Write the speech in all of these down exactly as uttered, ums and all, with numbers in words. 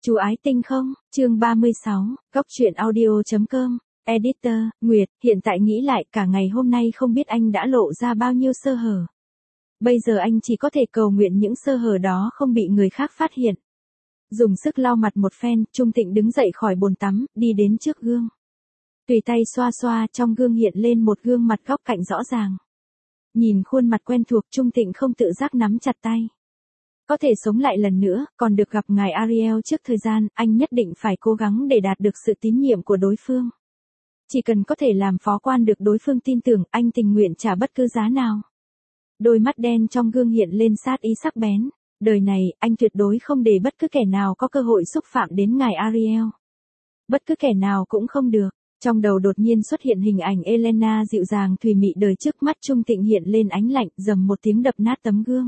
Chú ái tinh không, chương ba mươi sáu, góc truyện audio.com, editor, Nguyệt, hiện tại nghĩ lại cả ngày hôm nay không biết anh đã lộ ra bao nhiêu sơ hở. Bây giờ anh chỉ có thể cầu nguyện những sơ hở đó không bị người khác phát hiện. Dùng sức lau mặt một phen, Trung Tịnh đứng dậy khỏi bồn tắm, đi đến trước gương. Tùy tay xoa xoa, trong gương hiện lên một gương mặt góc cạnh rõ ràng. Nhìn khuôn mặt quen thuộc, Trung Tịnh không tự giác nắm chặt tay. Có thể sống lại lần nữa, còn được gặp ngài Ariel trước thời gian, anh nhất định phải cố gắng để đạt được sự tín nhiệm của đối phương. Chỉ cần có thể làm phó quan được đối phương tin tưởng, anh tình nguyện trả bất cứ giá nào. Đôi mắt đen trong gương hiện lên sát ý sắc bén. Đời này, anh tuyệt đối không để bất cứ kẻ nào có cơ hội xúc phạm đến ngài Ariel. Bất cứ kẻ nào cũng không được. Trong đầu đột nhiên xuất hiện hình ảnh Elena dịu dàng thùy mị, đời trước mắt Trung Tịnh hiện lên ánh lạnh, dầm một tiếng đập nát tấm gương.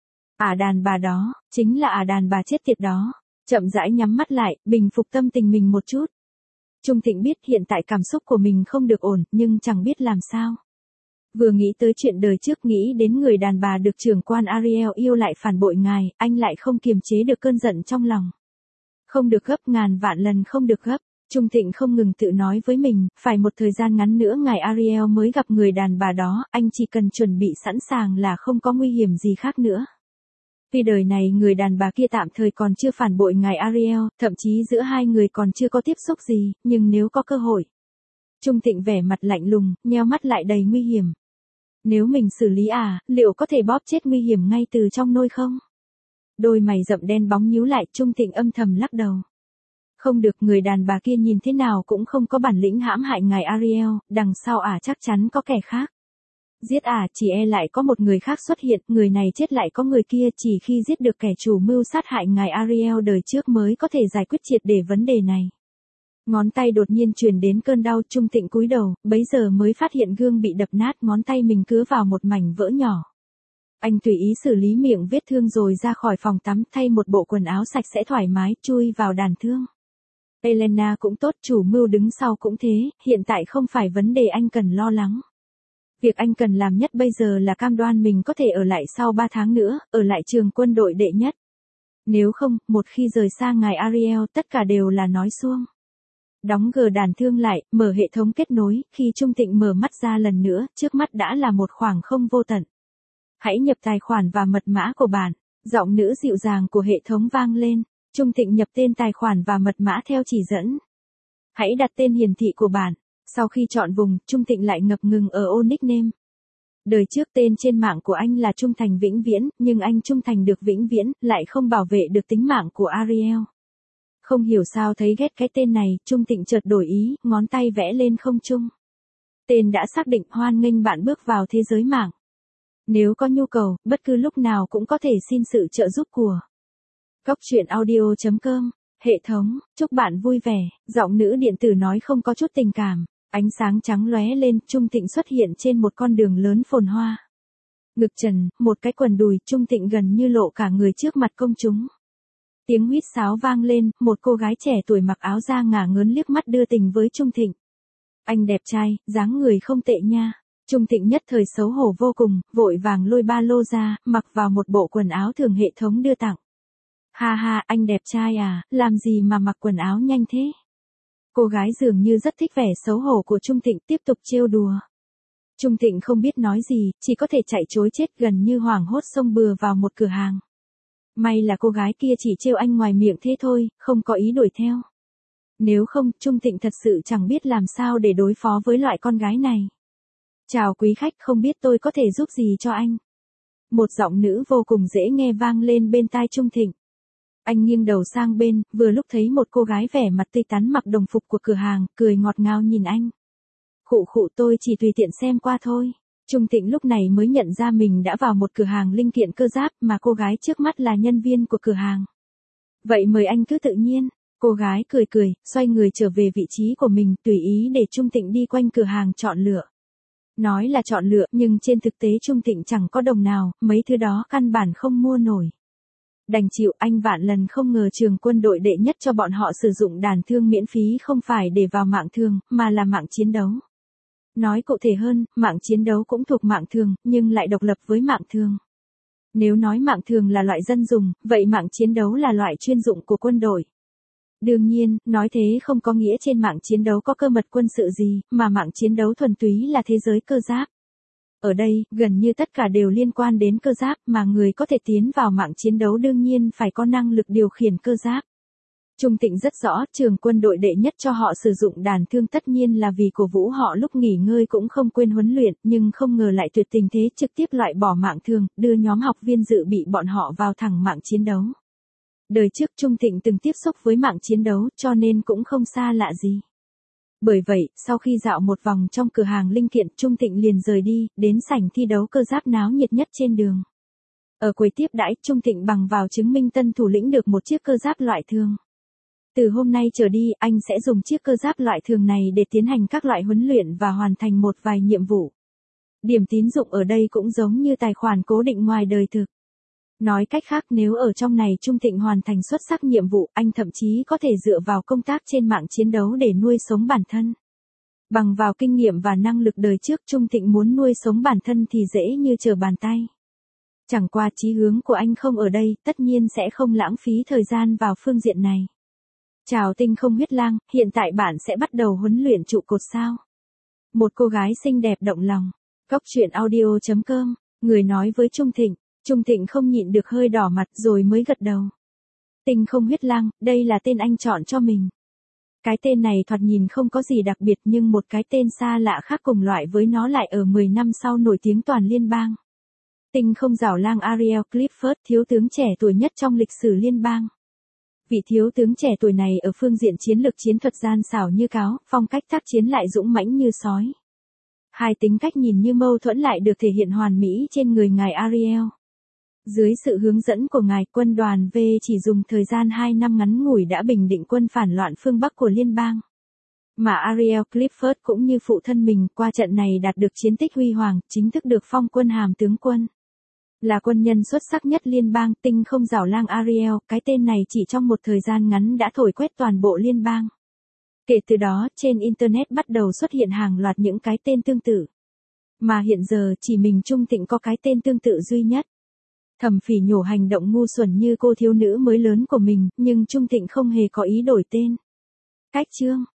Ả đàn bà đó, chính là ả đàn bà chết tiệt đó. Chậm rãi nhắm mắt lại, bình phục tâm tình mình một chút. Trung Tịnh biết hiện tại cảm xúc của mình không được ổn, nhưng chẳng biết làm sao. Vừa nghĩ tới chuyện đời trước, nghĩ đến người đàn bà được trưởng quan Ariel yêu lại phản bội ngài, anh lại không kiềm chế được cơn giận trong lòng. Không được gấp, ngàn vạn lần không được gấp. Trung Tịnh không ngừng tự nói với mình, phải một thời gian ngắn nữa ngài Ariel mới gặp người đàn bà đó, anh chỉ cần chuẩn bị sẵn sàng là không có nguy hiểm gì khác nữa. Tuy đời này người đàn bà kia tạm thời còn chưa phản bội ngài Ariel, thậm chí giữa hai người còn chưa có tiếp xúc gì, nhưng nếu có cơ hội. Trung Tịnh vẻ mặt lạnh lùng, nheo mắt lại đầy nguy hiểm. Nếu mình xử lý à, liệu có thể bóp chết nguy hiểm ngay từ trong nôi không? Đôi mày rậm đen bóng nhíu lại, Trung Tịnh âm thầm lắc đầu. Không được, người đàn bà kia nhìn thế nào cũng không có bản lĩnh hãm hại ngài Ariel, đằng sau ả à chắc chắn có kẻ khác. Giết ả à, chỉ e lại có một người khác xuất hiện, người này chết lại có người kia, chỉ khi giết được kẻ chủ mưu sát hại ngài Ariel đời trước mới có thể giải quyết triệt để vấn đề này. Ngón tay đột nhiên truyền đến cơn đau, Trung Tịnh cúi đầu, bấy giờ mới phát hiện gương bị đập nát, ngón tay mình cứa vào một mảnh vỡ nhỏ. Anh tùy ý xử lý miệng vết thương rồi ra khỏi phòng tắm, thay một bộ quần áo sạch sẽ thoải mái, chui vào đàn thương. Elena cũng tốt, chủ mưu đứng sau cũng thế, hiện tại không phải vấn đề anh cần lo lắng. Việc anh cần làm nhất bây giờ là cam đoan mình có thể ở lại sau ba tháng nữa, ở lại trường quân đội đệ nhất. Nếu không, một khi rời xa ngài Ariel, tất cả đều là nói suông. Đóng gờ đàn thương lại, mở hệ thống kết nối, khi Trung Tịnh mở mắt ra lần nữa, trước mắt đã là một khoảng không vô tận. Hãy nhập tài khoản và mật mã của bạn. Giọng nữ dịu dàng của hệ thống vang lên. Trung Tịnh nhập tên tài khoản và mật mã theo chỉ dẫn. Hãy đặt tên hiển thị của bạn. Sau khi chọn vùng, Trung Tịnh lại ngập ngừng ở ô nickname. Đời trước tên trên mạng của anh là Trung Thành Vĩnh Viễn, nhưng anh trung thành được vĩnh viễn, lại không bảo vệ được tính mạng của Ariel. Không hiểu sao thấy ghét cái tên này, Trung Tịnh chợt đổi ý, ngón tay vẽ lên không trung. Tên đã xác định, hoan nghênh bạn bước vào thế giới mạng. Nếu có nhu cầu, bất cứ lúc nào cũng có thể xin sự trợ giúp của góc truyện audio.com. Hệ thống, chúc bạn vui vẻ. Giọng nữ điện tử nói không có chút tình cảm. Ánh sáng trắng lóe lên, Trung Tịnh xuất hiện trên một con đường lớn phồn hoa. Ngực trần, một cái quần đùi, Trung Tịnh gần như lộ cả người trước mặt công chúng. Tiếng huýt sáo vang lên, một cô gái trẻ tuổi mặc áo da ngả ngớn liếc mắt đưa tình với Trung Tịnh. Anh đẹp trai, dáng người không tệ nha. Trung Tịnh nhất thời xấu hổ vô cùng, vội vàng lôi ba lô ra, mặc vào một bộ quần áo thường hệ thống đưa tặng. Ha ha, anh đẹp trai à, làm gì mà mặc quần áo nhanh thế? Cô gái dường như rất thích vẻ xấu hổ của Trung Tịnh, tiếp tục trêu đùa. Trung Tịnh không biết nói gì, chỉ có thể chạy trối chết, gần như hoảng hốt xông bừa vào một cửa hàng. May là cô gái kia chỉ trêu anh ngoài miệng thế thôi, không có ý đuổi theo. Nếu không, Trung Tịnh thật sự chẳng biết làm sao để đối phó với loại con gái này. Chào quý khách, không biết tôi có thể giúp gì cho anh? Một giọng nữ vô cùng dễ nghe vang lên bên tai Trung Tịnh. Anh nghiêng đầu sang bên, vừa lúc thấy một cô gái vẻ mặt tươi tắn mặc đồng phục của cửa hàng, cười ngọt ngào nhìn anh. Khụ khụ, tôi chỉ tùy tiện xem qua thôi. Trung Tịnh lúc này mới nhận ra mình đã vào một cửa hàng linh kiện cơ giáp mà cô gái trước mắt là nhân viên của cửa hàng. Vậy mời anh cứ tự nhiên. Cô gái cười cười, xoay người trở về vị trí của mình, tùy ý để Trung Tịnh đi quanh cửa hàng chọn lựa. Nói là chọn lựa, nhưng trên thực tế Trung Tịnh chẳng có đồng nào, mấy thứ đó căn bản không mua nổi. Đành chịu, anh vạn lần không ngờ trường quân đội đệ nhất cho bọn họ sử dụng đàn thương miễn phí không phải để vào mạng thường, mà là mạng chiến đấu. Nói cụ thể hơn, mạng chiến đấu cũng thuộc mạng thường, nhưng lại độc lập với mạng thường. Nếu nói mạng thường là loại dân dùng, vậy mạng chiến đấu là loại chuyên dụng của quân đội. Đương nhiên, nói thế không có nghĩa trên mạng chiến đấu có cơ mật quân sự gì, mà mạng chiến đấu thuần túy là thế giới cơ giáp. Ở đây, gần như tất cả đều liên quan đến cơ giáp, mà người có thể tiến vào mạng chiến đấu đương nhiên phải có năng lực điều khiển cơ giáp. Trung Tịnh rất rõ, trường quân đội đệ nhất cho họ sử dụng đàn thương tất nhiên là vì cổ vũ họ lúc nghỉ ngơi cũng không quên huấn luyện, nhưng không ngờ lại tuyệt tình thế trực tiếp loại bỏ mạng thường, đưa nhóm học viên dự bị bọn họ vào thẳng mạng chiến đấu. Đời trước Trung Tịnh từng tiếp xúc với mạng chiến đấu, cho nên cũng không xa lạ gì. Bởi vậy, sau khi dạo một vòng trong cửa hàng linh kiện, Trung Tịnh liền rời đi, đến sảnh thi đấu cơ giáp náo nhiệt nhất trên đường. Ở quầy tiếp đãi, Trung Tịnh bằng vào chứng minh tân thủ lĩnh được một chiếc cơ giáp loại thường. Từ hôm nay trở đi, anh sẽ dùng chiếc cơ giáp loại thường này để tiến hành các loại huấn luyện và hoàn thành một vài nhiệm vụ. Điểm tín dụng ở đây cũng giống như tài khoản cố định ngoài đời thực. Nói cách khác, nếu ở trong này Trung Tịnh hoàn thành xuất sắc nhiệm vụ, anh thậm chí có thể dựa vào công tác trên mạng chiến đấu để nuôi sống bản thân. Bằng vào kinh nghiệm và năng lực đời trước, Trung Tịnh muốn nuôi sống bản thân thì dễ như trở bàn tay. Chẳng qua chí hướng của anh không ở đây, tất nhiên sẽ không lãng phí thời gian vào phương diện này. Chào Tinh Không Huyết Lang, hiện tại bạn sẽ bắt đầu huấn luyện trụ cột sao? Một cô gái xinh đẹp động lòng. Cóc truyện audio chấm com, người nói với Trung Tịnh. Trung Tịnh không nhịn được hơi đỏ mặt rồi mới gật đầu. Tinh Không Huyết Lang, đây là tên anh chọn cho mình. Cái tên này thoạt nhìn không có gì đặc biệt nhưng một cái tên xa lạ khác cùng loại với nó lại ở mười năm sau nổi tiếng toàn liên bang. Tinh Không Giảo Lang Ariel Clifford, thiếu tướng trẻ tuổi nhất trong lịch sử liên bang. Vị thiếu tướng trẻ tuổi này ở phương diện chiến lược chiến thuật gian xảo như cáo, phong cách tác chiến lại dũng mãnh như sói. Hai tính cách nhìn như mâu thuẫn lại được thể hiện hoàn mỹ trên người ngài Ariel. Dưới sự hướng dẫn của ngài, quân đoàn V chỉ dùng thời gian hai năm ngắn ngủi đã bình định quân phản loạn phương Bắc của liên bang. Mà Ariel Clifford cũng như phụ thân mình qua trận này đạt được chiến tích huy hoàng, chính thức được phong quân hàm tướng quân. Là quân nhân xuất sắc nhất liên bang. Tinh Không Giảo Lang Ariel, cái tên này chỉ trong một thời gian ngắn đã thổi quét toàn bộ liên bang. Kể từ đó, trên Internet bắt đầu xuất hiện hàng loạt những cái tên tương tự. Mà hiện giờ chỉ mình Trung Tịnh có cái tên tương tự duy nhất. Thầm phỉ nhổ hành động ngu xuẩn như cô thiếu nữ mới lớn của mình, nhưng Trung Tịnh không hề có ý đổi tên. Cách chương